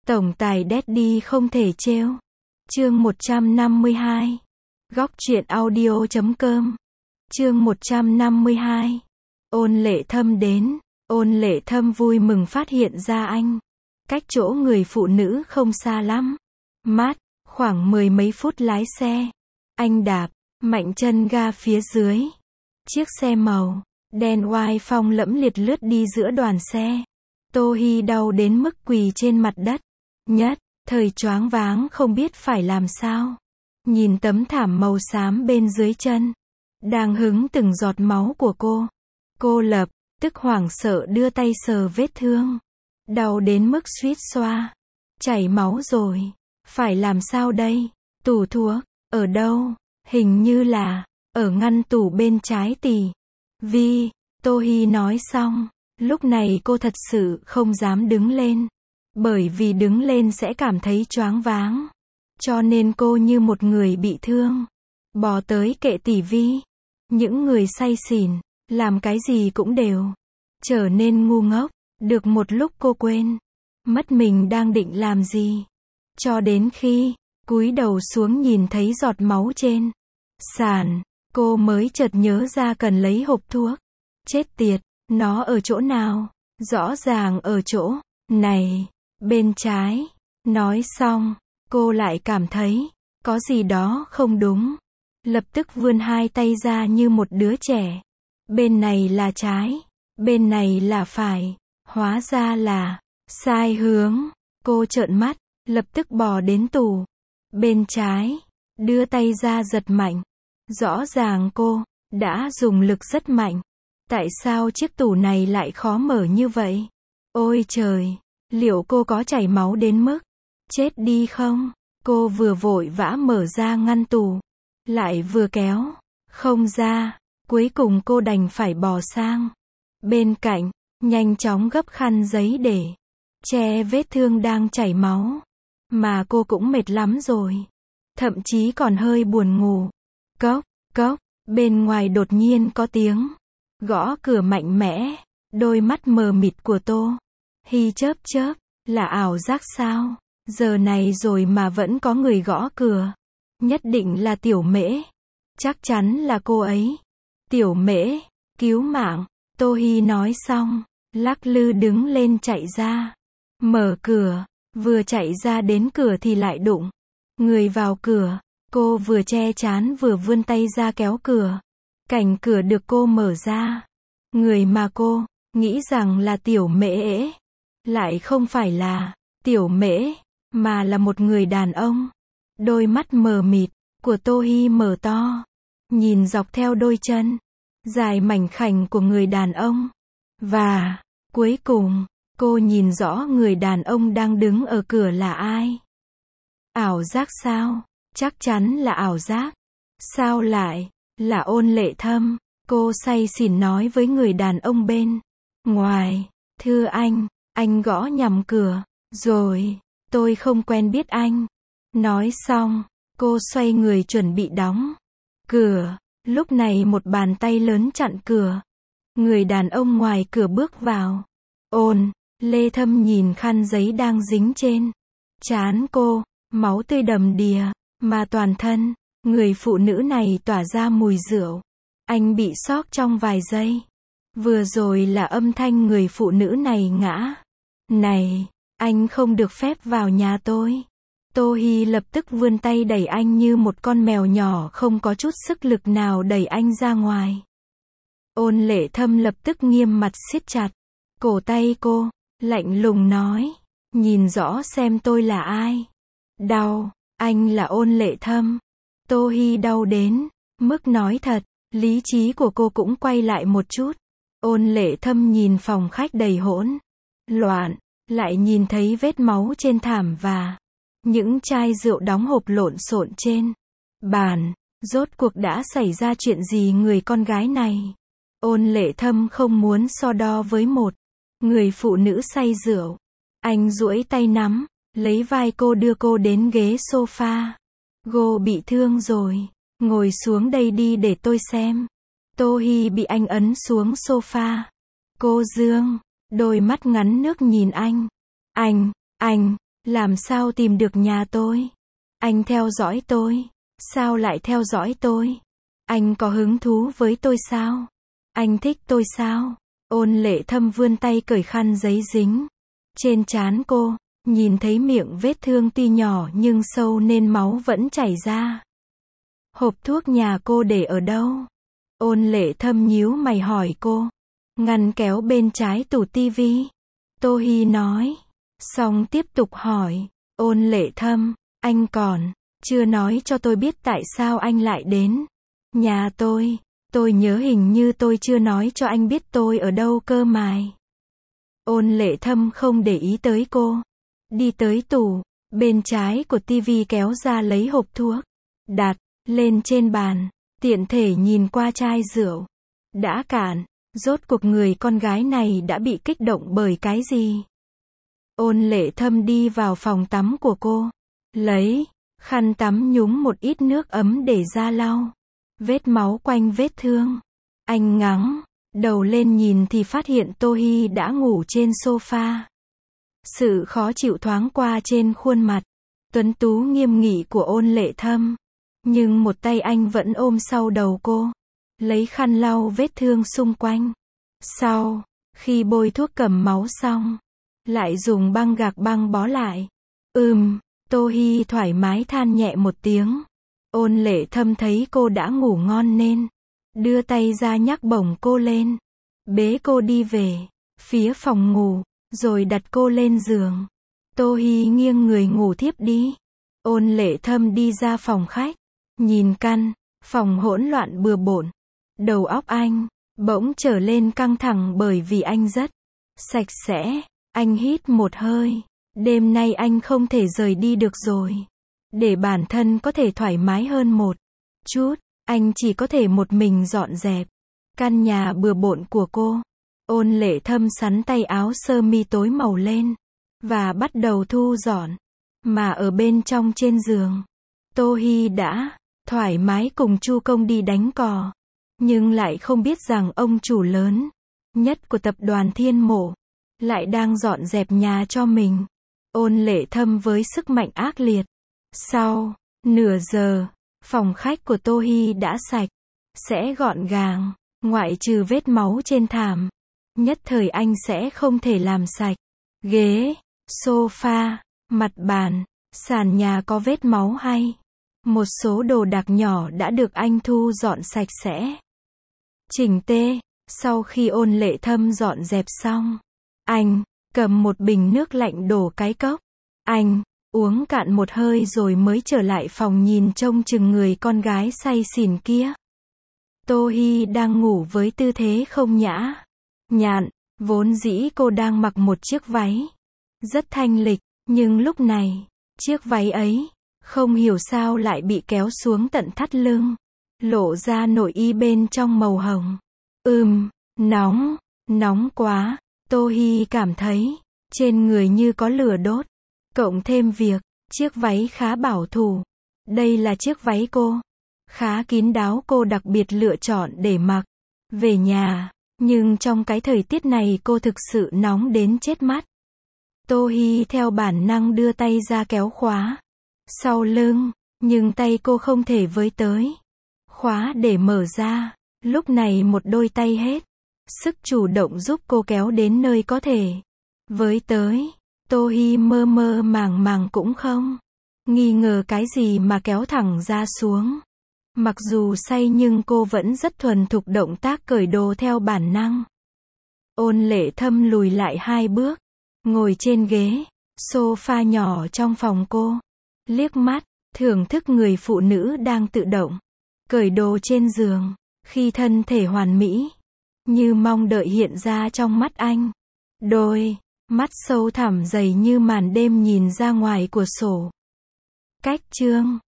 Tổng tài Daddy không thể trêu. Chương 152. Góc truyện audio.com. Chương 152. Ôn Lệ Thâm đến. Ôn Lệ Thâm vui mừng phát hiện ra anh. Cách chỗ người phụ nữ không xa lắm. Mát, khoảng 10 mấy phút lái xe. Anh đạp mạnh chân ga phía dưới. Chiếc xe màu đen oai phong lẫm liệt lướt đi giữa đoàn xe. Tô Hi đau đến mức quỳ trên mặt đất. Nhất thời choáng váng không biết phải làm sao. Nhìn tấm thảm màu xám bên dưới chân, đang hứng từng giọt máu của cô lập tức hoảng sợ đưa tay sờ vết thương. Đau đến mức suýt xoa. Chảy máu rồi. Phải làm sao đây? Tủ thuốc, ở đâu? Hình như là ở ngăn tủ bên trái tỉ. Vi, Tô Hi nói xong. Lúc này cô thật sự không dám đứng lên. Bởi vì đứng lên sẽ cảm thấy choáng váng. Cho nên cô như một người bị thương. Bò tới kệ tỉ Vi. Những người say xỉn, làm cái gì cũng đều trở nên ngu ngốc. Được một lúc cô quên mất mình đang định làm gì. Cho đến khi cúi đầu xuống nhìn thấy giọt máu trên sàn, cô mới chợt nhớ ra cần lấy hộp thuốc. Chết tiệt, nó ở chỗ nào? Rõ ràng ở chỗ này, bên trái. Nói xong, cô lại cảm thấy có gì đó không đúng. Lập tức vươn hai tay ra như một đứa trẻ. Bên này là trái, bên này là phải. Hóa ra là sai hướng. Cô trợn mắt, lập tức bò đến tủ bên trái, đưa tay ra giật mạnh. Rõ ràng cô đã dùng lực rất mạnh. Tại sao chiếc tủ này lại khó mở như vậy? Ôi trời, liệu cô có chảy máu đến mức chết đi không? Cô vừa vội vã mở ra ngăn tủ, lại vừa kéo không ra. Cuối cùng cô đành phải bò sang bên cạnh, nhanh chóng gấp khăn giấy để che vết thương đang chảy máu. Mà cô cũng mệt lắm rồi. Thậm chí còn hơi buồn ngủ. Cốc, cốc, bên ngoài đột nhiên có tiếng gõ cửa mạnh mẽ. Đôi mắt mờ mịt của Tô Hi chớp chớp. Là ảo giác sao? Giờ này rồi mà vẫn có người gõ cửa. Nhất định là Tiểu Mễ. Chắc chắn là cô ấy. Tiểu Mễ, cứu mạng. Tô Hi nói xong, lắc lư đứng lên chạy ra. Mở cửa. Vừa chạy ra đến cửa thì lại đụng người vào cửa. Cô vừa che trán vừa vươn tay ra kéo cửa. Cành cửa được cô mở ra. Người mà cô nghĩ rằng là Tiểu Mễ lại không phải là Tiểu Mễ, mà là một người đàn ông. Đôi mắt mờ mịt của Tô Hi mở to, nhìn dọc theo đôi chân dài mảnh khảnh của người đàn ông. Và cuối cùng, cô nhìn rõ người đàn ông đang đứng ở cửa là ai. Ảo giác sao? Chắc chắn là ảo giác. Sao lại là Ôn Lệ Thâm? Cô say xỉn nói với người đàn ông bên ngoài. Thưa anh gõ nhầm cửa rồi. Tôi không quen biết anh. Nói xong, cô xoay người chuẩn bị đóng cửa. Lúc này một bàn tay lớn chặn cửa. Người đàn ông ngoài cửa bước vào. Ôn Lệ Thâm nhìn khăn giấy đang dính trên trán cô, máu tươi đầm đìa, mà toàn thân người phụ nữ này tỏa ra mùi rượu. Anh bị sốc trong vài giây. Vừa rồi là âm thanh người phụ nữ này ngã. Này, anh không được phép vào nhà tôi. Tô Hi lập tức vươn tay đẩy anh như một con mèo nhỏ không có chút sức lực nào đẩy anh ra ngoài. Ôn Lệ Thâm lập tức nghiêm mặt siết chặt cổ tay cô, lạnh lùng nói, nhìn rõ xem tôi là ai. Đau, anh là Ôn Lệ Thâm. Tô Hi đau đến mức nói thật, lý trí của cô cũng quay lại một chút. Ôn Lệ Thâm nhìn phòng khách đầy hỗn loạn, lại nhìn thấy vết máu trên thảm và những chai rượu đóng hộp lộn xộn trên bàn. Rốt cuộc đã xảy ra chuyện gì người con gái này? Ôn Lệ Thâm không muốn so đo với một người phụ nữ say rượu. Anh duỗi tay nắm lấy vai cô đưa cô đến ghế sofa. Cô bị thương rồi, ngồi xuống đây đi để tôi xem. Tô Hi bị anh ấn xuống sofa. Cô dương đôi mắt ngắn nước nhìn anh. Anh Làm sao tìm được nhà tôi? Anh theo dõi tôi. Sao lại theo dõi tôi? Anh có hứng thú với tôi sao? Anh thích tôi sao? Ôn Lệ Thâm vươn tay cởi khăn giấy dính trên trán cô, nhìn thấy miệng vết thương tuy nhỏ nhưng sâu nên máu vẫn chảy ra. Hộp thuốc nhà cô để ở đâu? Ôn Lệ Thâm nhíu mày hỏi cô. Ngăn kéo bên trái tủ tivi. Tô Hi nói. Xong tiếp tục hỏi. Ôn Lệ Thâm, anh còn chưa nói cho tôi biết tại sao anh lại đến nhà tôi. Tôi nhớ hình như tôi chưa nói cho anh biết tôi ở đâu cơ mà. Ôn Lệ Thâm không để ý tới cô. Đi tới tủ bên trái của tivi kéo ra lấy hộp thuốc. Đặt lên trên bàn. Tiện thể nhìn qua chai rượu. Đã cạn. Rốt cuộc người con gái này đã bị kích động bởi cái gì? Ôn Lệ Thâm đi vào phòng tắm của cô. Lấy khăn tắm nhúng một ít nước ấm để ra lau vết máu quanh vết thương. Anh ngẩng đầu lên nhìn thì phát hiện Tô Hi đã ngủ trên sofa. Sự khó chịu thoáng qua trên khuôn mặt tuấn tú nghiêm nghị của Ôn Lệ Thâm. Nhưng một tay anh vẫn ôm sau đầu cô. Lấy khăn lau vết thương xung quanh. Sau khi bôi thuốc cầm máu xong, lại dùng băng gạc băng bó lại. Tô Hi thoải mái than nhẹ một tiếng. Ôn Lệ Thâm thấy cô đã ngủ ngon nên đưa tay ra nhắc bổng cô lên. Bế cô đi về phía phòng ngủ, rồi đặt cô lên giường. Tô Hi nghiêng người ngủ thiếp đi. Ôn Lệ Thâm đi ra phòng khách, nhìn căn phòng hỗn loạn bừa bộn. Đầu óc anh bỗng trở lên căng thẳng bởi vì anh rất sạch sẽ. Anh hít một hơi. Đêm nay anh không thể rời đi được rồi. Để bản thân có thể thoải mái hơn một chút, anh chỉ có thể một mình dọn dẹp căn nhà bừa bộn của cô. Ôn Lệ Thâm sắn tay áo sơ mi tối màu lên và bắt đầu thu dọn. Mà ở bên trong trên giường, Tô Hi đã thoải mái cùng Chu Công đi đánh cò, nhưng lại không biết rằng ông chủ lớn nhất của tập đoàn Thiên Mộ lại đang dọn dẹp nhà cho mình. Ôn Lệ Thâm với sức mạnh ác liệt. Sau nửa giờ, phòng khách của Tô Hi đã sạch sẽ gọn gàng, ngoại trừ vết máu trên thảm. Nhất thời anh sẽ không thể làm sạch ghế, sofa, mặt bàn, sàn nhà có vết máu hay một số đồ đạc nhỏ đã được anh thu dọn sạch sẽ, chỉnh tề. Sau khi Ôn Lệ Thâm dọn dẹp xong, anh cầm một bình nước lạnh đổ cái cốc. Anh uống cạn một hơi rồi mới trở lại phòng nhìn trông chừng người con gái say xỉn kia. Tô Hi đang ngủ với tư thế không nhã nhặn. Vốn dĩ cô đang mặc một chiếc váy rất thanh lịch, nhưng lúc này, chiếc váy ấy không hiểu sao lại bị kéo xuống tận thắt lưng, lộ ra nội y bên trong màu hồng. Nóng quá. Tô Hi cảm thấy trên người như có lửa đốt. Cộng thêm việc chiếc váy khá bảo thủ. Đây là chiếc váy cô khá kín đáo, cô đặc biệt lựa chọn để mặc về nhà. Nhưng trong cái thời tiết này cô thực sự nóng đến chết mắt. Tô Hi theo bản năng đưa tay ra kéo khóa sau lưng, nhưng tay cô không thể với tới khóa để mở ra. Lúc này một đôi tay hết sức chủ động giúp cô kéo đến nơi có thể với tới. Tô Hi mơ mơ màng màng cũng không nghi ngờ cái gì mà kéo thẳng ra xuống. Mặc dù say nhưng cô vẫn rất thuần thục động tác cởi đồ theo bản năng. Ôn Lệ Thâm lùi lại 2 bước, ngồi trên ghế sofa nhỏ trong phòng cô, liếc mắt thưởng thức người phụ nữ đang tự động cởi đồ trên giường, khi thân thể hoàn mỹ như mong đợi hiện ra trong mắt anh. Đôi mắt sâu thẳm dày như màn đêm nhìn ra ngoài cửa sổ. Cách chương